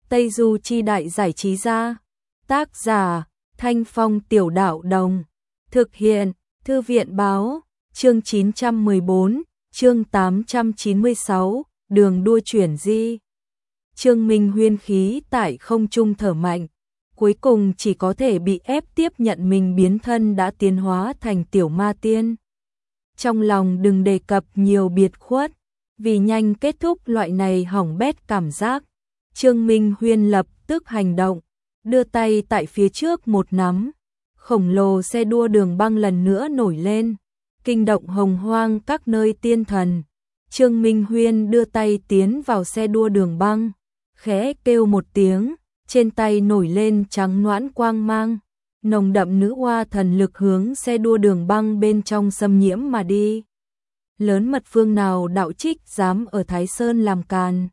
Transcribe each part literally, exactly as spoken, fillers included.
Tây Du Chi Đại Giải Trí Gia. Tác giả Thanh Phong Tiểu Đạo Đồng. Thực hiện Thư viện Báo. Chương chín trăm mười bốn, chương tám trăm chín mươi sáu, đường đua chuyển di. Trương Minh Huyên khí tại không trung thở mạnh, cuối cùng chỉ có thể bị ép tiếp nhận mình biến thân đã tiến hóa thành tiểu ma tiên. Trong lòng đừng đề cập nhiều biệt khuất, vì nhanh kết thúc loại này hỏng bét cảm giác. Trương Minh Huyên lập tức hành động, đưa tay tại phía trước một nắm, khổng lồ xe đua đường băng lần nữa nổi lên, kinh động hồng hoang các nơi tiên thần. Trương Minh Huyên đưa tay tiến vào xe đua đường băng, khẽ kêu một tiếng, trên tay nổi lên trắng noãn quang mang, nồng đậm nữ oa thần lực hướng xe đua đường băng bên trong xâm nhiễm mà đi. Lớn mật phương nào đạo trích dám ở Thái Sơn làm càn.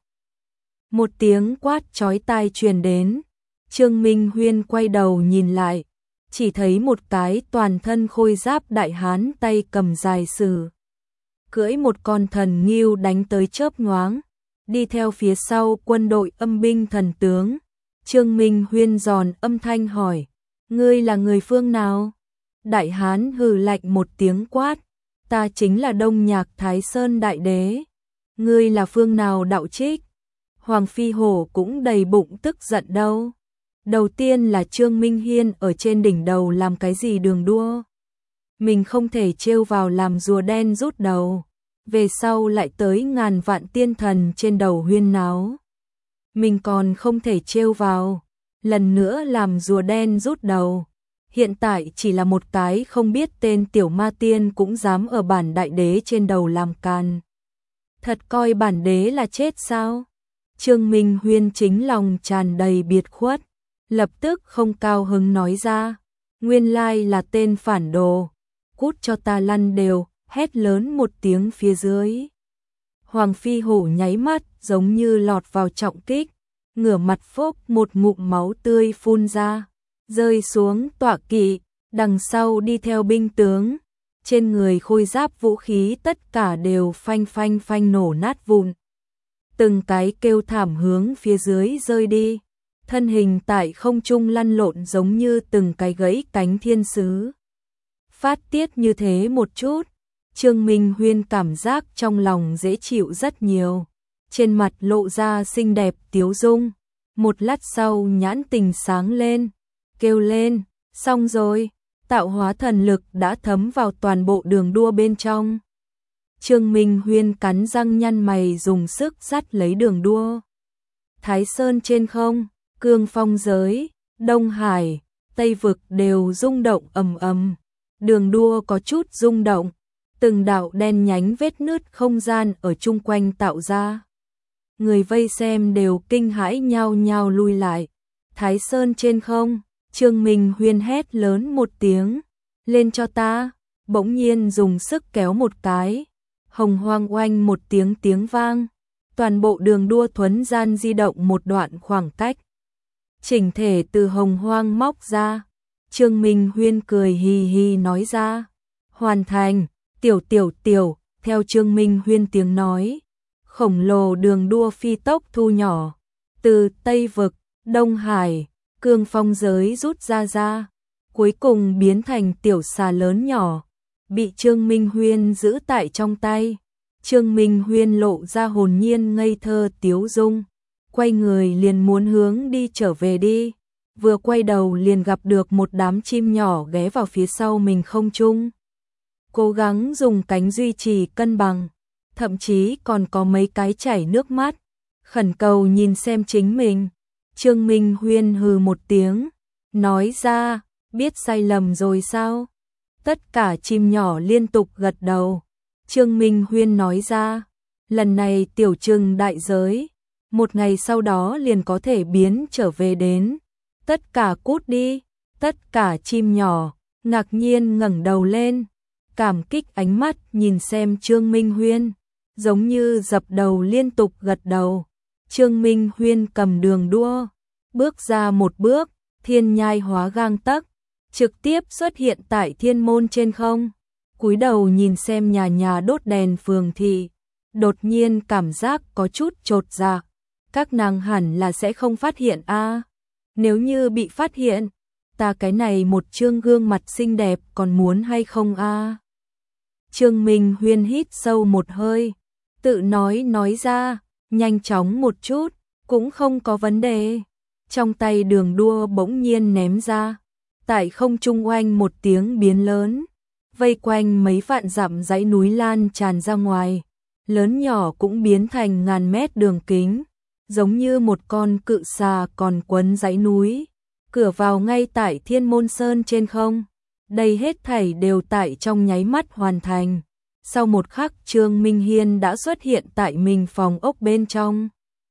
Một tiếng quát chói tai truyền đến, Trương Minh Huyên quay đầu nhìn lại, chỉ thấy một cái toàn thân khôi giáp đại hán tay cầm dài sử, cưỡi một con thần ngưu đánh tới chớp nhoáng, đi theo phía sau quân đội âm binh thần tướng. Trương Minh Huyên giòn âm thanh hỏi, ngươi là người phương nào? Đại hán hừ lạnh một tiếng quát, ta chính là Đông Nhạc Thái Sơn Đại Đế. Ngươi là phương nào đạo trích? Hoàng Phi Hổ cũng đầy bụng tức giận đâu. Đầu tiên là Trương Minh Hiên ở trên đỉnh đầu làm cái gì đường đua. Mình không thể trêu vào làm rùa đen rút đầu. Về sau lại tới ngàn vạn tiên thần trên đầu huyên náo. Mình còn không thể trêu vào, lần nữa làm rùa đen rút đầu. Hiện tại chỉ là một cái không biết tên tiểu ma tiên cũng dám ở bản đại đế trên đầu làm càn. Thật coi bản đế là chết sao? Trương Minh Huyên chính lòng tràn đầy biệt khuất, lập tức không cao hứng nói ra, nguyên lai là tên phản đồ, cút cho ta lăn đều, hét lớn một tiếng phía dưới. Hoàng Phi Hổ nháy mắt giống như lọt vào trọng kích, ngửa mặt phốc một ngụm máu tươi phun ra, rơi xuống tọa kỵ, đằng sau đi theo binh tướng, trên người khôi giáp vũ khí tất cả đều phanh phanh phanh nổ nát vụn. Từng cái kêu thảm hướng phía dưới rơi đi, thân hình tại không trung lăn lộn giống như từng cái gãy cánh thiên sứ. Phát tiết như thế một chút, Trương Minh Huyên cảm giác trong lòng dễ chịu rất nhiều, trên mặt lộ ra xinh đẹp tiếu dung, một lát sau nhãn tình sáng lên, kêu lên, xong rồi, tạo hóa thần lực đã thấm vào toàn bộ đường đua bên trong. Trương Minh Huyên cắn răng nhăn mày dùng sức dắt lấy đường đua. Thái Sơn trên không, cương phong giới, Đông Hải, Tây Vực đều rung động ầm ầm. Đường đua có chút rung động, từng đạo đen nhánh vết nứt không gian ở chung quanh tạo ra. Người vây xem đều kinh hãi nhao nhao lui lại. Thái Sơn trên không, Trương Minh Huyên hét lớn một tiếng, lên cho ta, bỗng nhiên dùng sức kéo một cái. Hồng hoang oanh một tiếng tiếng vang, toàn bộ đường đua thuấn gian di động một đoạn khoảng cách. Chỉnh thể từ hồng hoang móc ra, Trương Minh Huyên cười hì hì nói ra, hoàn thành, tiểu tiểu tiểu, theo Trương Minh Huyên tiếng nói, khổng lồ đường đua phi tốc thu nhỏ, từ Tây Vực, Đông Hải, cương phong giới rút ra ra, cuối cùng biến thành tiểu xà lớn nhỏ, bị Trương Minh Huyên giữ tại trong tay. Trương Minh Huyên lộ ra hồn nhiên ngây thơ tiếu dung, quay người liền muốn hướng đi trở về đi, vừa quay đầu liền gặp được một đám chim nhỏ ghé vào phía sau mình không trung, cố gắng dùng cánh duy trì cân bằng, thậm chí còn có mấy cái chảy nước mắt, khẩn cầu nhìn xem chính mình. Trương Minh Huyên hừ một tiếng, nói ra, biết sai lầm rồi sao? Tất cả chim nhỏ liên tục gật đầu. Trương Minh Huyên nói ra, lần này tiểu trừng đại giới, một ngày sau đó liền có thể biến trở về đến. Tất cả cút đi, tất cả chim nhỏ, ngạc nhiên ngẩng đầu lên, cảm kích ánh mắt nhìn xem Trương Minh Huyên, giống như dập đầu liên tục gật đầu. Trương Minh Huyên cầm đường đua, bước ra một bước, thiên nhai hóa gang tấc, trực tiếp xuất hiện tại thiên môn trên không, cúi đầu nhìn xem nhà nhà đốt đèn phường thị, đột nhiên cảm giác có chút chột dạ, các nàng hẳn là sẽ không phát hiện a. Nếu như bị phát hiện, ta cái này một trương gương mặt xinh đẹp còn muốn hay không a? Trương Minh Huyên hít sâu một hơi, tự nói nói ra, nhanh chóng một chút, cũng không có vấn đề. Trong tay đường đua bỗng nhiên ném ra, tại không trung oanh một tiếng biến lớn, vây quanh mấy vạn dặm dãy núi lan tràn ra ngoài, lớn nhỏ cũng biến thành ngàn mét đường kính, giống như một con cự xà còn quấn dãy núi. Cửa vào ngay tại Thiên Môn Sơn trên không. Đây hết thảy đều tại trong nháy mắt hoàn thành. Sau một khắc Trương Minh Hiên đã xuất hiện tại mình phòng ốc bên trong.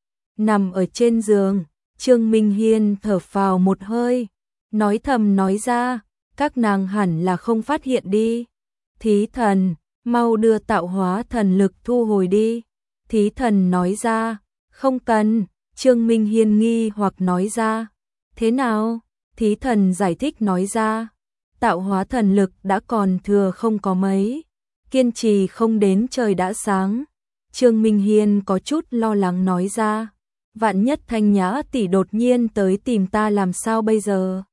Nằm ở trên giường, Trương Minh Hiên thở phào một hơi, nói thầm nói ra, các nàng hẳn là không phát hiện đi. Thí thần, mau đưa tạo hóa thần lực thu hồi đi. Thí thần nói ra, không cần. Trương Minh Hiên nghi hoặc nói ra, thế nào? Thí thần giải thích nói ra, tạo hóa thần lực đã còn thừa không có mấy, kiên trì không đến trời đã sáng. Trương Minh Hiên có chút lo lắng nói ra, vạn nhất Thanh Nhã tỷ đột nhiên tới tìm ta làm sao bây giờ?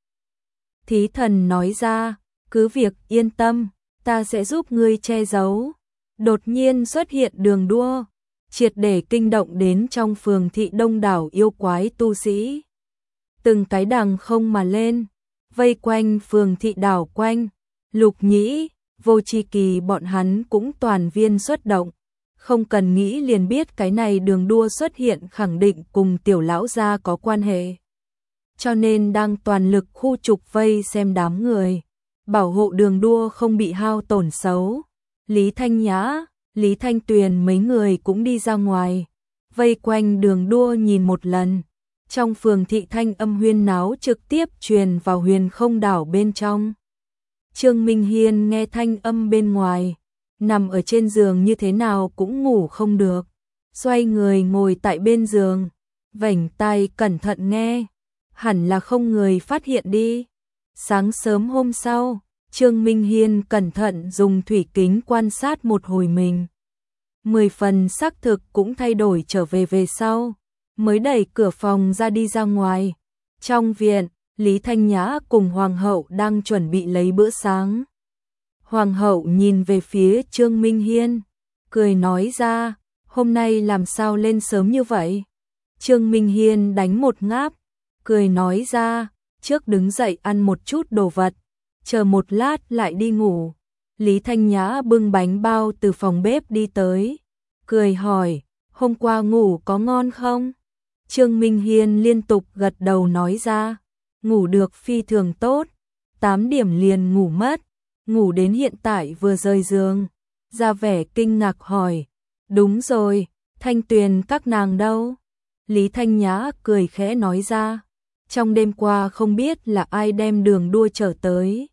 Thí thần nói ra, cứ việc yên tâm, ta sẽ giúp ngươi che giấu. Đột nhiên xuất hiện đường đua, triệt để kinh động đến trong phường thị đông đảo yêu quái tu sĩ. Từng cái đằng không mà lên, vây quanh phường thị đảo quanh. Lục Nhĩ, Vô Chi Kỳ bọn hắn cũng toàn viên xuất động, không cần nghĩ liền biết cái này đường đua xuất hiện khẳng định cùng tiểu lão gia có quan hệ. Cho nên đang toàn lực khu trục vây xem đám người, bảo hộ đường đua không bị hao tổn xấu. Lý Thanh Nhã, Lý Thanh Tuyền mấy người cũng đi ra ngoài, vây quanh đường đua nhìn một lần. Trong phường thị thanh âm huyên náo trực tiếp truyền vào huyền không đảo bên trong. Trương Minh Hiên nghe thanh âm bên ngoài, nằm ở trên giường như thế nào cũng ngủ không được. Xoay người ngồi tại bên giường, vểnh tai cẩn thận nghe, hẳn là không người phát hiện đi. Sáng sớm hôm sau, Trương Minh Hiên cẩn thận dùng thủy kính quan sát một hồi mình. Mười phần xác thực cũng thay đổi trở về về sau, mới đẩy cửa phòng ra đi ra ngoài. Trong viện, Lý Thanh Nhã cùng Hoàng hậu đang chuẩn bị lấy bữa sáng. Hoàng hậu nhìn về phía Trương Minh Hiên, cười nói ra, hôm nay làm sao lên sớm như vậy? Trương Minh Hiên đánh một ngáp, cười nói ra, trước đứng dậy ăn một chút đồ vật, chờ một lát lại đi ngủ. Lý Thanh Nhã bưng bánh bao từ phòng bếp đi tới, cười hỏi, hôm qua ngủ có ngon không? Trương Minh Hiên liên tục gật đầu nói ra, ngủ được phi thường tốt, tám điểm liền ngủ mất, ngủ đến hiện tại vừa rời giường. Ra vẻ kinh ngạc hỏi, đúng rồi, Thanh Tuyền các nàng đâu? Lý Thanh Nhã cười khẽ nói ra, trong đêm qua không biết là ai đem đường đua trở tới,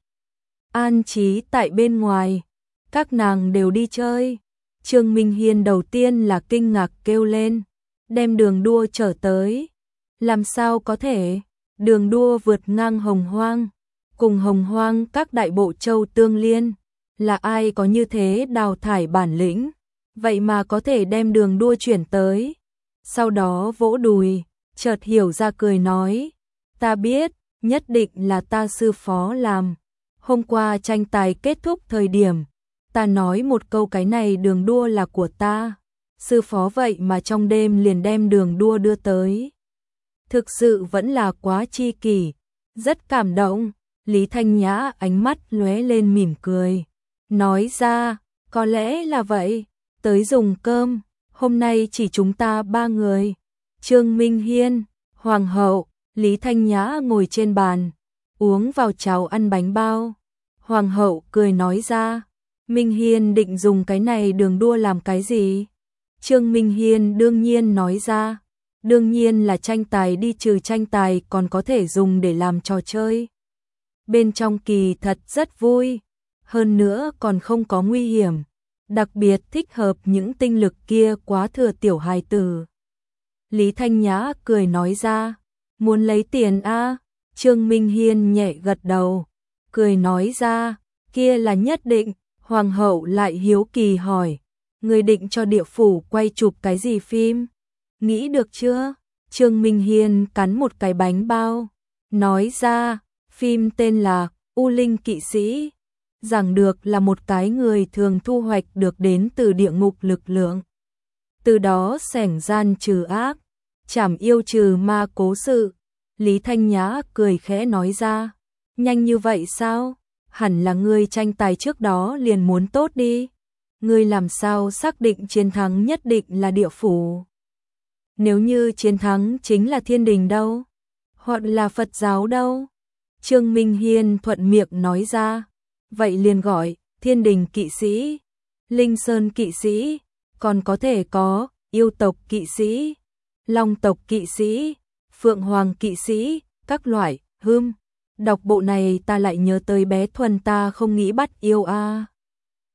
an trí tại bên ngoài, các nàng đều đi chơi. Trương Minh Hiên đầu tiên là kinh ngạc kêu lên, đem đường đua trở tới, làm sao có thể? Đường đua vượt ngang Hồng Hoang, cùng Hồng Hoang các đại bộ châu tương liên, là ai có như thế đào thải bản lĩnh, vậy mà có thể đem đường đua chuyển tới. Sau đó vỗ đùi, chợt hiểu ra cười nói, ta biết, nhất định là ta sư phó làm. Hôm qua tranh tài kết thúc thời điểm, ta nói một câu cái này đường đua là của ta, sư phó vậy mà trong đêm liền đem đường đua đưa tới. Thực sự vẫn là quá chi kỷ, rất cảm động. Lý Thanh Nhã ánh mắt lóe lên mỉm cười, nói ra, có lẽ là vậy, tới dùng cơm, hôm nay chỉ chúng ta ba người. Trương Minh Hiên, Hoàng hậu, Lý Thanh Nhã ngồi trên bàn, uống vào cháo ăn bánh bao. Hoàng hậu cười nói ra, Minh Hiên định dùng cái này đường đua làm cái gì? Trương Minh Hiên đương nhiên nói ra, đương nhiên là tranh tài đi, trừ tranh tài còn có thể dùng để làm trò chơi. Bên trong kỳ thật rất vui, hơn nữa còn không có nguy hiểm, đặc biệt thích hợp những tinh lực kia quá thừa tiểu hài tử. Lý Thanh Nhã cười nói ra, muốn lấy tiền a? Trương Minh Hiên nhẹ gật đầu, cười nói ra, kia là nhất định. Hoàng hậu lại hiếu kỳ hỏi, người định cho địa phủ quay chụp cái gì phim? Nghĩ được chưa? Trương Minh Hiên cắn một cái bánh bao, nói ra, phim tên là U Linh Kỵ Sĩ, giảng được là một cái người thường thu hoạch được đến từ địa ngục lực lượng. Từ đó xẻng gian trừ ác, trảm yêu trừ ma cố sự. Lý Thanh Nhã cười khẽ nói ra, nhanh như vậy sao? Hẳn là ngươi tranh tài trước đó liền muốn tốt đi. Ngươi làm sao xác định chiến thắng nhất định là địa phủ? Nếu như chiến thắng chính là thiên đình đâu? Hoặc là Phật giáo đâu? Trương Minh Hiên thuận miệng nói ra, vậy liền gọi thiên đình kỵ sĩ, linh sơn kỵ sĩ, còn có thể có yêu tộc kỵ sĩ, long tộc kỵ sĩ, phượng hoàng kỵ sĩ, các loại. Hưm, đọc bộ này ta lại nhớ tới bé Thuần ta không nghĩ bắt yêu a.